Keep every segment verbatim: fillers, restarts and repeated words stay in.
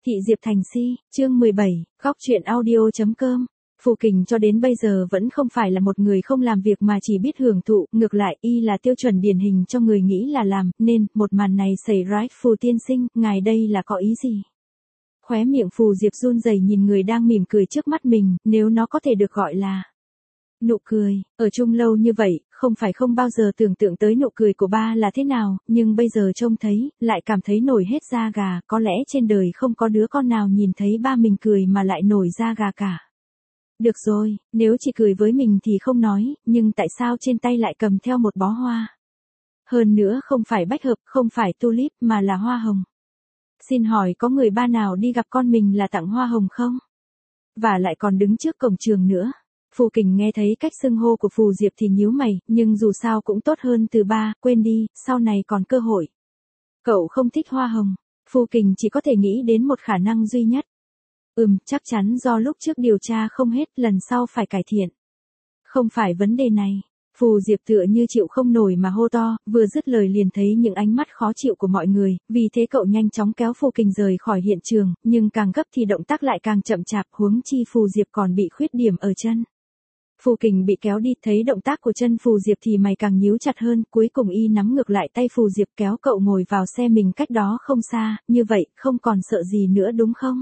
Thị Diệp Thành Si, chương mười bảy, góc truyện audio.com. Phù Kình cho đến bây giờ vẫn không phải là một người không làm việc mà chỉ biết hưởng thụ, ngược lại y là tiêu chuẩn điển hình cho người nghĩ là làm, nên, một màn này xảy ra. Phù tiên sinh, ngài đây là có ý gì? Khóe miệng Phù Diệp run rẩy nhìn người đang mỉm cười trước mắt mình, nếu nó có thể được gọi là nụ cười. Ở chung lâu như vậy, không phải không bao giờ tưởng tượng tới nụ cười của ba là thế nào, nhưng bây giờ trông thấy, lại cảm thấy nổi hết da gà, có lẽ trên đời không có đứa con nào nhìn thấy ba mình cười mà lại nổi da gà cả. Được rồi, nếu chỉ cười với mình thì không nói, nhưng tại sao trên tay lại cầm theo một bó hoa? Hơn nữa không phải bách hợp, không phải tulip mà là hoa hồng. Xin hỏi có người ba nào đi gặp con mình là tặng hoa hồng không? Và lại còn đứng trước cổng trường nữa. Phù Kình nghe thấy cách xưng hô của Phù Diệp thì nhíu mày, nhưng dù sao cũng tốt hơn từ ba, quên đi, sau này còn cơ hội. Cậu không thích hoa hồng. Phù Kình chỉ có thể nghĩ đến một khả năng duy nhất. Ừm, chắc chắn do lúc trước điều tra không hết, lần sau phải cải thiện. Không phải vấn đề này. Phù Diệp tựa như chịu không nổi mà hô to, vừa dứt lời liền thấy những ánh mắt khó chịu của mọi người, vì thế cậu nhanh chóng kéo Phù Kình rời khỏi hiện trường, nhưng càng gấp thì động tác lại càng chậm chạp, huống chi Phù Diệp còn bị khuyết điểm ở chân. Phù Kình bị kéo đi, thấy động tác của chân Phù Diệp thì mày càng nhíu chặt hơn, cuối cùng y nắm ngược lại tay Phù Diệp kéo cậu ngồi vào xe mình cách đó không xa, như vậy, không còn sợ gì nữa đúng không?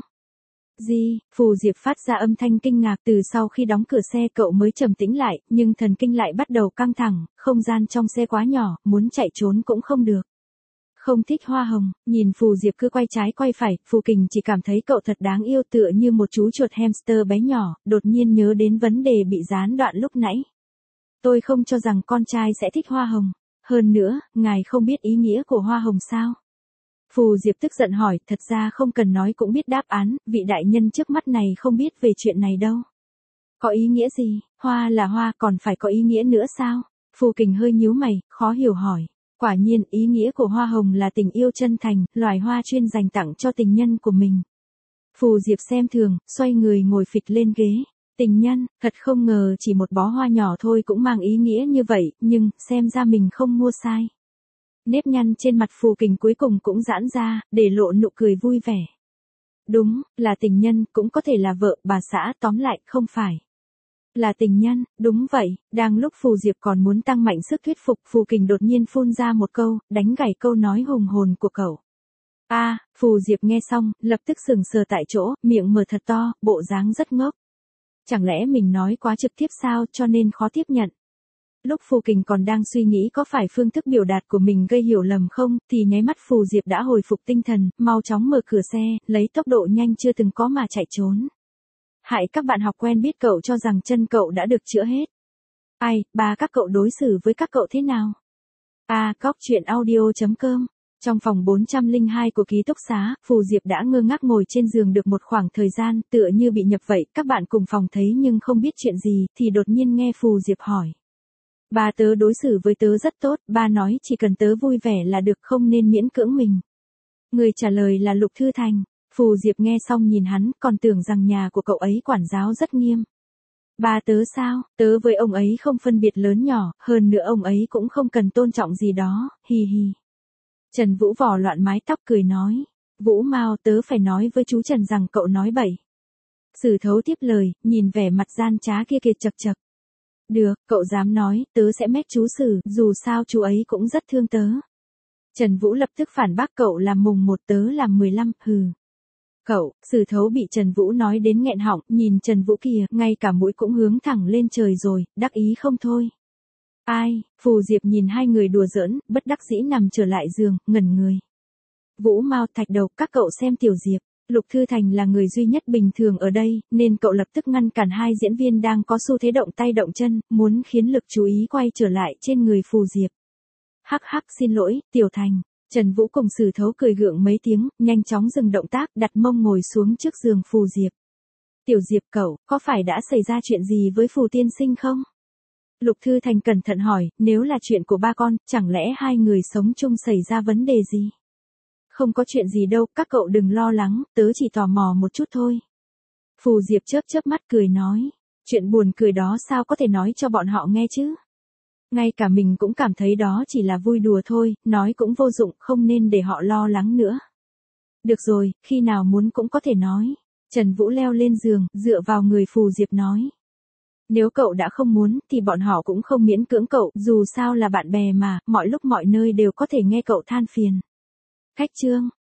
Gì? Phù Diệp phát ra âm thanh kinh ngạc, từ sau khi đóng cửa xe cậu mới trầm tĩnh lại, nhưng thần kinh lại bắt đầu căng thẳng, không gian trong xe quá nhỏ, muốn chạy trốn cũng không được. Không thích hoa hồng, nhìn Phù Diệp cứ quay trái quay phải, Phù Kình chỉ cảm thấy cậu thật đáng yêu tựa như một chú chuột hamster bé nhỏ, đột nhiên nhớ đến vấn đề bị gián đoạn lúc nãy. Tôi không cho rằng con trai sẽ thích hoa hồng. Hơn nữa, ngài không biết ý nghĩa của hoa hồng sao? Phù Diệp tức giận hỏi, thật ra không cần nói cũng biết đáp án, vị đại nhân trước mắt này không biết về chuyện này đâu. Có ý nghĩa gì? Hoa là hoa, còn phải có ý nghĩa nữa sao? Phù Kình hơi nhíu mày, khó hiểu hỏi. Quả nhiên, ý nghĩa của hoa hồng là tình yêu chân thành, loài hoa chuyên dành tặng cho tình nhân của mình. Phù Diệp xem thường, xoay người ngồi phịch lên ghế. Tình nhân, thật không ngờ chỉ một bó hoa nhỏ thôi cũng mang ý nghĩa như vậy, nhưng, xem ra mình không mua sai. Nếp nhăn trên mặt Phù Kình cuối cùng cũng giãn ra, để lộ nụ cười vui vẻ. Đúng, là tình nhân, cũng có thể là vợ, bà xã, tóm lại, không phải. Là tình nhân, đúng vậy, đang lúc Phù Diệp còn muốn tăng mạnh sức thuyết phục, Phù Kình đột nhiên phun ra một câu, đánh gãy câu nói hùng hồn của cậu. A, à, Phù Diệp nghe xong, lập tức sững sờ tại chỗ, miệng mở thật to, bộ dáng rất ngốc. Chẳng lẽ mình nói quá trực tiếp sao, cho nên khó tiếp nhận. Lúc Phù Kình còn đang suy nghĩ có phải phương thức biểu đạt của mình gây hiểu lầm không, thì nháy mắt Phù Diệp đã hồi phục tinh thần, mau chóng mở cửa xe, lấy tốc độ nhanh chưa từng có mà chạy trốn. Hại các bạn học quen biết cậu cho rằng chân cậu đã được chữa hết. Ai, ba các cậu đối xử với các cậu thế nào? À, góc truyện audio.com. Trong phòng bốn trăm lẻ hai của ký túc xá, Phù Diệp đã ngơ ngác ngồi trên giường được một khoảng thời gian, tựa như bị nhập vậy, các bạn cùng phòng thấy nhưng không biết chuyện gì, thì đột nhiên nghe Phù Diệp hỏi. Ba tớ đối xử với tớ rất tốt, ba nói chỉ cần tớ vui vẻ là được, không nên miễn cưỡng mình. Người trả lời là Lục Thư Thành. Phù Diệp nghe xong nhìn hắn, còn tưởng rằng nhà của cậu ấy quản giáo rất nghiêm. Ba tớ sao, tớ với ông ấy không phân biệt lớn nhỏ, hơn nữa ông ấy cũng không cần tôn trọng gì đó, hi hi. Trần Vũ vò loạn mái tóc cười nói. Vũ Mao, tớ phải nói với chú Trần rằng cậu nói bậy. Sử Thấu tiếp lời, nhìn vẻ mặt gian trá kia kiệt chật chật. Được, cậu dám nói, tớ sẽ mét chú Sử, dù sao chú ấy cũng rất thương tớ. Trần Vũ lập tức phản bác, cậu làm mùng một tớ làm mười lăm, hừ. Cậu, Sử Thấu bị Trần Vũ nói đến nghẹn họng, nhìn Trần Vũ kìa, ngay cả mũi cũng hướng thẳng lên trời rồi, đắc ý không thôi. Ai, Phù Diệp nhìn hai người đùa giỡn, bất đắc dĩ nằm trở lại giường, ngẩn người. Vũ Mao, Thạch Đầu, các cậu xem Tiểu Diệp. Lục Thư Thành là người duy nhất bình thường ở đây, nên cậu lập tức ngăn cản hai diễn viên đang có xu thế động tay động chân, muốn khiến lực chú ý quay trở lại trên người Phù Diệp. Hắc hắc, xin lỗi, Tiểu Thành. Trần Vũ cùng Sử Thấu cười gượng mấy tiếng, nhanh chóng dừng động tác, đặt mông ngồi xuống trước giường Phù Diệp. Tiểu Diệp cậu, có phải đã xảy ra chuyện gì với Phù tiên sinh không? Lục Thư Thành cẩn thận hỏi, nếu là chuyện của ba con, chẳng lẽ hai người sống chung xảy ra vấn đề gì? Không có chuyện gì đâu, các cậu đừng lo lắng, tớ chỉ tò mò một chút thôi. Phù Diệp chớp chớp mắt cười nói, chuyện buồn cười đó sao có thể nói cho bọn họ nghe chứ? Ngay cả mình cũng cảm thấy đó chỉ là vui đùa thôi, nói cũng vô dụng, không nên để họ lo lắng nữa. Được rồi, khi nào muốn cũng có thể nói. Trần Vũ leo lên giường, dựa vào người Phù Diệp nói. Nếu cậu đã không muốn, thì bọn họ cũng không miễn cưỡng cậu, dù sao là bạn bè mà, mọi lúc mọi nơi đều có thể nghe cậu than phiền. Khách Trương,